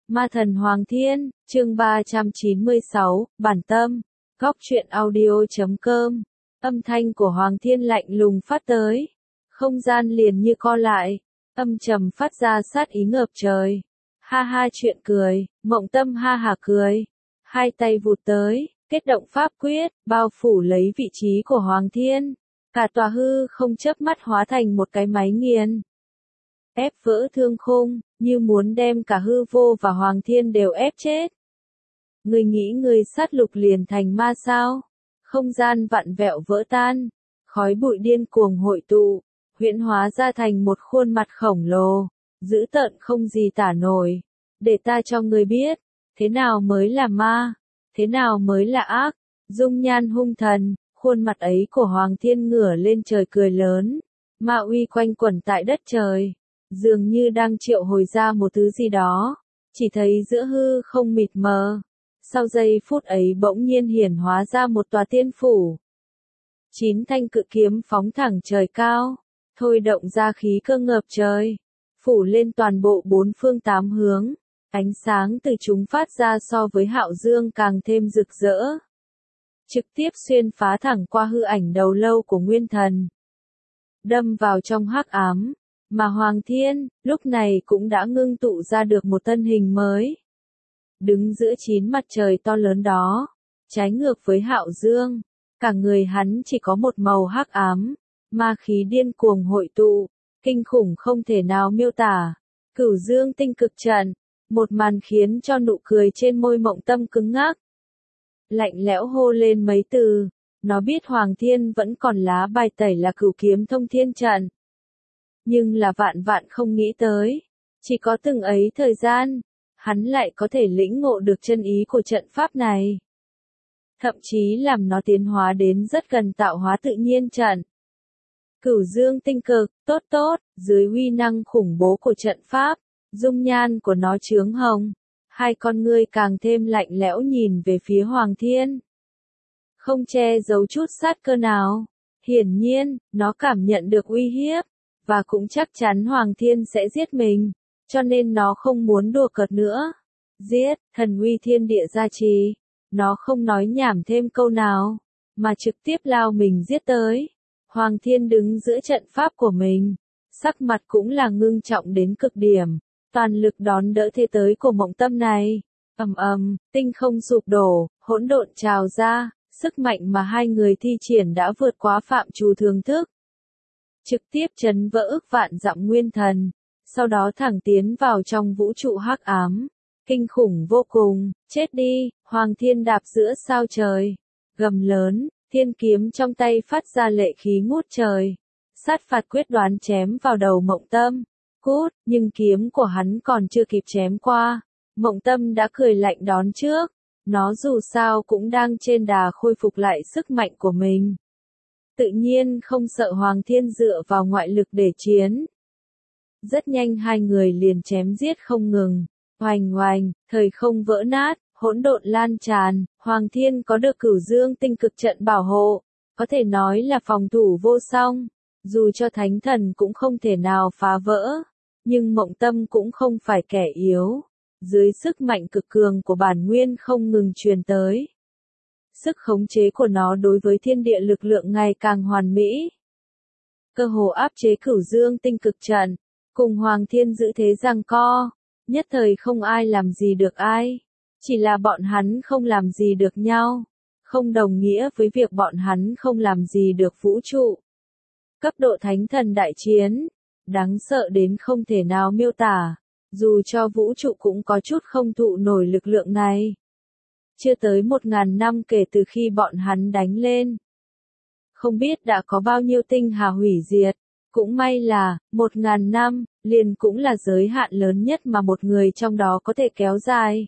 Ma thần Hoàng Thiên, chương 396, bản tâm, góc truyện audio.com, âm thanh của Hoàng Thiên lạnh lùng phát tới, không gian liền như co lại, âm trầm phát ra sát ý ngập trời. Ha ha chuyện cười, Mộng Tâm ha hả cười, hai tay vụt tới, kết động pháp quyết, bao phủ lấy vị trí của Hoàng Thiên, cả tòa hư không chớp mắt hóa thành một cái máy nghiền. Ép vỡ thương khung, như muốn đem cả hư vô và Hoàng Thiên đều ép chết. Người nghĩ người sát lục liền thành ma sao? Không gian vặn vẹo vỡ tan, khói bụi điên cuồng hội tụ, huyễn hóa ra thành một khuôn mặt khổng lồ, dữ tợn không gì tả nổi. Để ta cho người biết, thế nào mới là ma, thế nào mới là ác. Dung nhan hung thần, khuôn mặt ấy của Hoàng Thiên ngửa lên trời cười lớn, ma uy quanh quẩn tại đất trời. Dường như đang triệu hồi ra một thứ gì đó, chỉ thấy giữa hư không mịt mờ. Sau giây phút ấy bỗng nhiên hiển hóa ra một tòa tiên phủ. 9 thanh cự kiếm phóng thẳng trời cao, thôi động ra khí cơ ngập trời, phủ lên toàn bộ bốn phương tám hướng. Ánh sáng từ chúng phát ra so với Hạo Dương càng thêm rực rỡ, trực tiếp xuyên phá thẳng qua hư ảnh đầu lâu của Nguyên Thần, đâm vào trong hắc ám. Mà Hoàng Thiên, lúc này cũng đã ngưng tụ ra được một thân hình mới. Đứng giữa 9 mặt trời to lớn đó, trái ngược với Hạo Dương, cả người hắn chỉ có một màu hắc ám, ma khí điên cuồng hội tụ, kinh khủng không thể nào miêu tả. Cửu Dương tinh cực trận, một màn khiến cho nụ cười trên môi Mộng Tâm cứng ngắc. Lạnh lẽo hô lên mấy từ, nó biết Hoàng Thiên vẫn còn lá bài tẩy là Cửu Kiếm Thông Thiên trận. Nhưng là vạn vạn không nghĩ tới, chỉ có từng ấy thời gian, hắn lại có thể lĩnh ngộ được chân ý của trận pháp này. Thậm chí làm nó tiến hóa đến rất gần tạo hóa tự nhiên trận. Cửu Dương tinh cực, tốt tốt, dưới uy năng khủng bố của trận pháp, dung nhan của nó chướng hồng, hai con ngươi càng thêm lạnh lẽo nhìn về phía Hoàng Thiên. Không che giấu chút sát cơ nào, hiển nhiên, nó cảm nhận được uy hiếp. Và cũng chắc chắn Hoàng Thiên sẽ giết mình, cho nên nó không muốn đùa cợt nữa. Giết, thần uy thiên địa gia trì. Nó không nói nhảm thêm câu nào, mà trực tiếp lao mình giết tới. Hoàng Thiên đứng giữa trận pháp của mình, sắc mặt cũng là ngưng trọng đến cực điểm, toàn lực đón đỡ thế tới của Mộng Tâm này. Ầm ầm, tinh không sụp đổ, hỗn độn trào ra, sức mạnh mà hai người thi triển đã vượt quá phạm trù thường thức. Trực tiếp chấn vỡ ức vạn dặm nguyên thần, sau đó thẳng tiến vào trong vũ trụ hắc ám, kinh khủng vô cùng. Chết đi, Hoàng Thiên đạp giữa sao trời, gầm lớn, thiên kiếm trong tay phát ra lệ khí ngút trời, sát phạt quyết đoán chém vào đầu Mộng Tâm. Cút, nhưng kiếm của hắn còn chưa kịp chém qua, Mộng Tâm đã cười lạnh đón trước. Nó dù sao cũng đang trên đà khôi phục lại sức mạnh của mình, tự nhiên không sợ Hoàng Thiên dựa vào ngoại lực để chiến. Rất nhanh hai người liền chém giết không ngừng, oành oành, thời không vỡ nát, hỗn độn lan tràn. Hoàng Thiên có được Cửu Dương tinh cực trận bảo hộ, có thể nói là phòng thủ vô song, dù cho thánh thần cũng không thể nào phá vỡ. Nhưng Mộng Tâm cũng không phải kẻ yếu, dưới sức mạnh cực cường của bản nguyên không ngừng truyền tới, sức khống chế của nó đối với thiên địa lực lượng ngày càng hoàn mỹ, cơ hồ áp chế Cửu Dương tinh cực trận, cùng Hoàng Thiên giữ thế giằng co, nhất thời không ai làm gì được ai, chỉ là bọn hắn không làm gì được nhau, không đồng nghĩa với việc bọn hắn không làm gì được vũ trụ. Cấp độ thánh thần đại chiến, đáng sợ đến không thể nào miêu tả, dù cho vũ trụ cũng có chút không thụ nổi lực lượng này. Chưa tới 1000 năm kể từ khi bọn hắn đánh lên, không biết đã có bao nhiêu tinh hà hủy diệt, cũng may là, 1000 năm, liền cũng là giới hạn lớn nhất mà một người trong đó có thể kéo dài.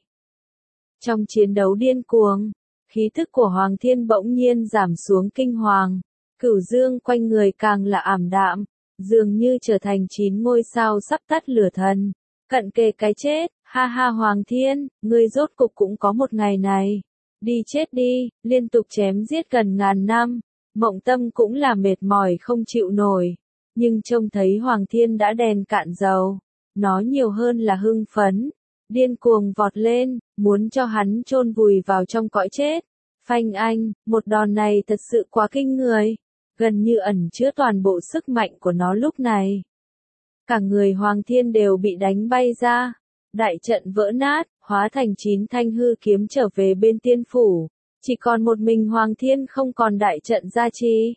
Trong chiến đấu điên cuồng, khí thức của Hoàng Thiên bỗng nhiên giảm xuống kinh hoàng, Cửu Dương quanh người càng là ảm đạm, dường như trở thành 9 ngôi sao sắp tắt lửa thần, cận kề cái chết. Ha ha Hoàng Thiên, ngươi rốt cục cũng có một ngày này. Đi chết đi, liên tục chém giết gần 1000 năm. Mộng Tâm cũng là mệt mỏi không chịu nổi. Nhưng trông thấy Hoàng Thiên đã đèn cạn dầu. Nó nhiều hơn là hưng phấn. điên cuồng vọt lên, muốn cho hắn chôn vùi vào trong cõi chết. Phanh anh, một đòn này thật sự quá kinh người, gần như ẩn chứa toàn bộ sức mạnh của nó lúc này. Cả người Hoàng Thiên đều bị đánh bay ra, đại trận vỡ nát, hóa thành 9 thanh hư kiếm trở về bên tiên phủ, chỉ còn một mình Hoàng Thiên không còn đại trận gia trì.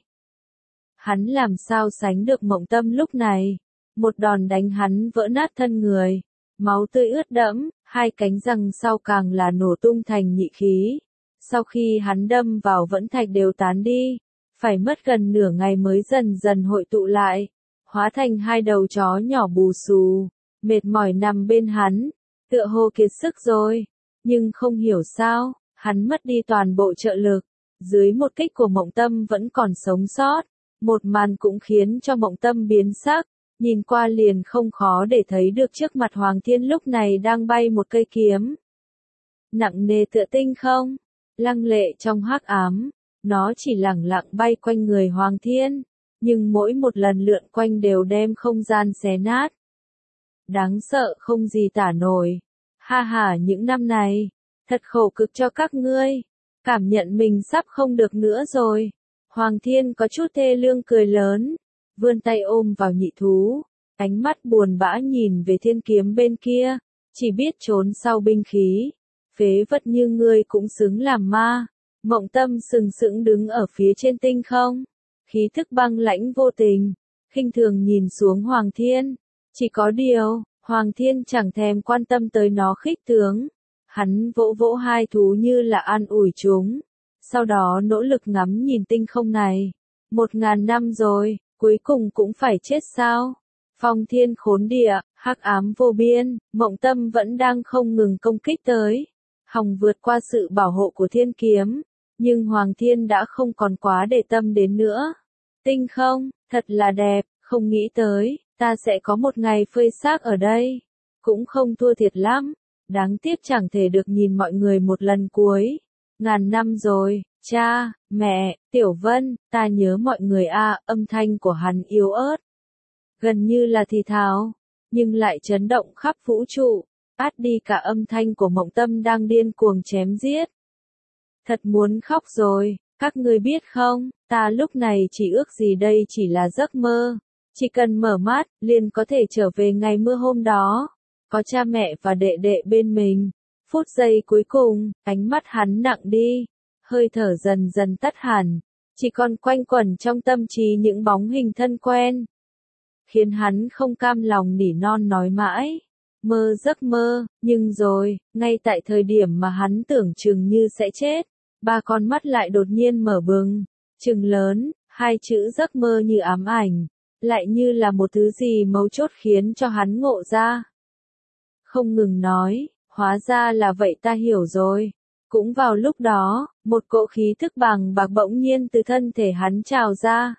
Hắn làm sao sánh được Mộng Tâm lúc này, một đòn đánh hắn vỡ nát thân người, máu tươi ướt đẫm, hai cánh răng sau càng là nổ tung thành nhị khí. Sau khi hắn đâm vào vẫn thạch đều tán đi, phải mất gần nửa ngày mới dần dần hội tụ lại, hóa thành hai đầu chó nhỏ bù xù, mệt mỏi nằm bên hắn, tựa hồ kiệt sức rồi, nhưng không hiểu sao, hắn mất đi toàn bộ trợ lực, dưới một kích của Mộng Tâm vẫn còn sống sót, một màn cũng khiến cho Mộng Tâm biến sắc, nhìn qua liền không khó để thấy được trước mặt Hoàng Thiên lúc này đang bay một cây kiếm. Nặng nề tựa tinh không, lăng lệ trong hắc ám, nó chỉ lẳng lặng bay quanh người Hoàng Thiên, nhưng mỗi một lần lượn quanh đều đem không gian xé nát. Đáng sợ không gì tả nổi. Ha ha, những năm này, thật khổ cực cho các ngươi, cảm nhận mình sắp không được nữa rồi. Hoàng Thiên có chút thê lương cười lớn, vươn tay ôm vào nhị thú, ánh mắt buồn bã nhìn về thiên kiếm bên kia, chỉ biết trốn sau binh khí. Phế vật như ngươi cũng xứng làm ma. Mộng Tâm sừng sững đứng ở phía trên tinh không, khí thức băng lãnh vô tình, khinh thường nhìn xuống Hoàng Thiên. Chỉ có điều, Hoàng Thiên chẳng thèm quan tâm tới nó khích tướng. Hắn vỗ vỗ hai thú như là an ủi chúng. Sau đó nỗ lực ngắm nhìn tinh không này. 1000 năm rồi, cuối cùng cũng phải chết sao? Phong thiên khốn địa, hắc ám vô biên, Mộng Tâm vẫn đang không ngừng công kích tới. Hòng vượt qua sự bảo hộ của thiên kiếm, nhưng Hoàng Thiên đã không còn quá để tâm đến nữa. Tinh không, thật là đẹp, không nghĩ tới, ta sẽ có một ngày phơi xác ở đây. Cũng không thua thiệt lắm, đáng tiếc chẳng thể được nhìn mọi người một lần cuối. 1000 năm rồi, cha, mẹ, Tiểu Vân, ta nhớ mọi người a. Âm thanh của hắn yếu ớt, gần như là thì thào, nhưng lại chấn động khắp vũ trụ. Át đi cả âm thanh của Mộng Tâm đang điên cuồng chém giết. Thật muốn khóc rồi, các ngươi biết không, ta lúc này chỉ ước gì đây chỉ là giấc mơ. Chỉ cần mở mắt, liền có thể trở về ngày mưa hôm đó. Có cha mẹ và đệ đệ bên mình. Phút giây cuối cùng, ánh mắt hắn nặng đi. Hơi thở dần dần tắt hẳn. Chỉ còn quanh quẩn trong tâm trí những bóng hình thân quen. Khiến hắn không cam lòng nỉ non nói mãi. Mơ giấc mơ, nhưng rồi, ngay tại thời điểm mà hắn tưởng chừng như sẽ chết, ba con mắt lại đột nhiên mở bừng, trừng lớn, hai chữ giấc mơ như ám ảnh, lại như là một thứ gì mấu chốt khiến cho hắn ngộ ra. Không ngừng nói, hóa ra là vậy, ta hiểu rồi. Cũng vào lúc đó, một cỗ khí thức bằng bạc bỗng nhiên từ thân thể hắn trào ra.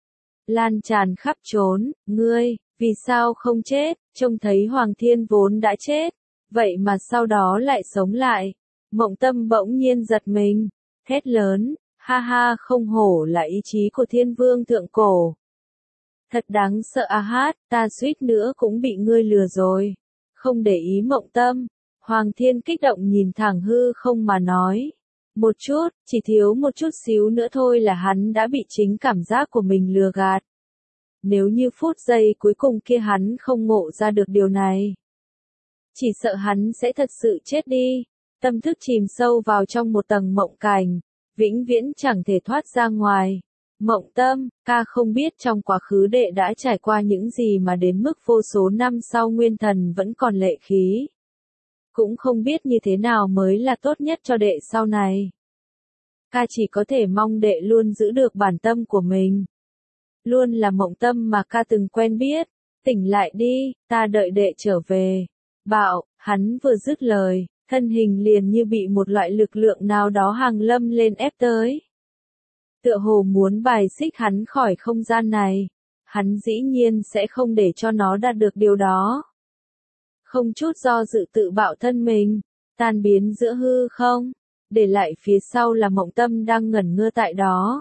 Lan tràn khắp trốn, ngươi, vì sao không chết? Trông thấy Hoàng Thiên vốn đã chết, vậy mà sau đó lại sống lại. Mộng Tâm bỗng nhiên giật mình, hét lớn, ha ha, không hổ là ý chí của Thiên Vương thượng cổ. Thật đáng sợ a hát, ta suýt nữa cũng bị ngươi lừa rồi. Không để ý Mộng Tâm, Hoàng Thiên kích động nhìn thẳng hư không mà nói. Một chút, chỉ thiếu một chút xíu nữa thôi là hắn đã bị chính cảm giác của mình lừa gạt. Nếu như phút giây cuối cùng kia hắn không ngộ ra được điều này, chỉ sợ hắn sẽ thật sự chết đi, tâm thức chìm sâu vào trong một tầng mộng cảnh, vĩnh viễn chẳng thể thoát ra ngoài. Mộng Tâm, ca không biết trong quá khứ đệ đã trải qua những gì mà đến mức vô số năm sau nguyên thần vẫn còn lệ khí. Cũng không biết như thế nào mới là tốt nhất cho đệ sau này. Ca chỉ có thể mong đệ luôn giữ được bản tâm của mình. Luôn là Mộng Tâm mà ca từng quen biết. Tỉnh lại đi, ta đợi đệ trở về. Bạo, hắn vừa dứt lời, thân hình liền như bị một loại lực lượng nào đó hàng lâm lên ép tới. Tựa hồ muốn bài xích hắn khỏi không gian này. Hắn dĩ nhiên sẽ không để cho nó đạt được điều đó. Không chút do dự tự bạo thân mình, tan biến giữa hư không, để lại phía sau là Mộng Tâm đang ngẩn ngơ tại đó.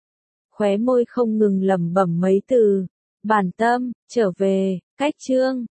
Khóe môi không ngừng lẩm bẩm mấy từ, bản tâm, trở về, cách chương.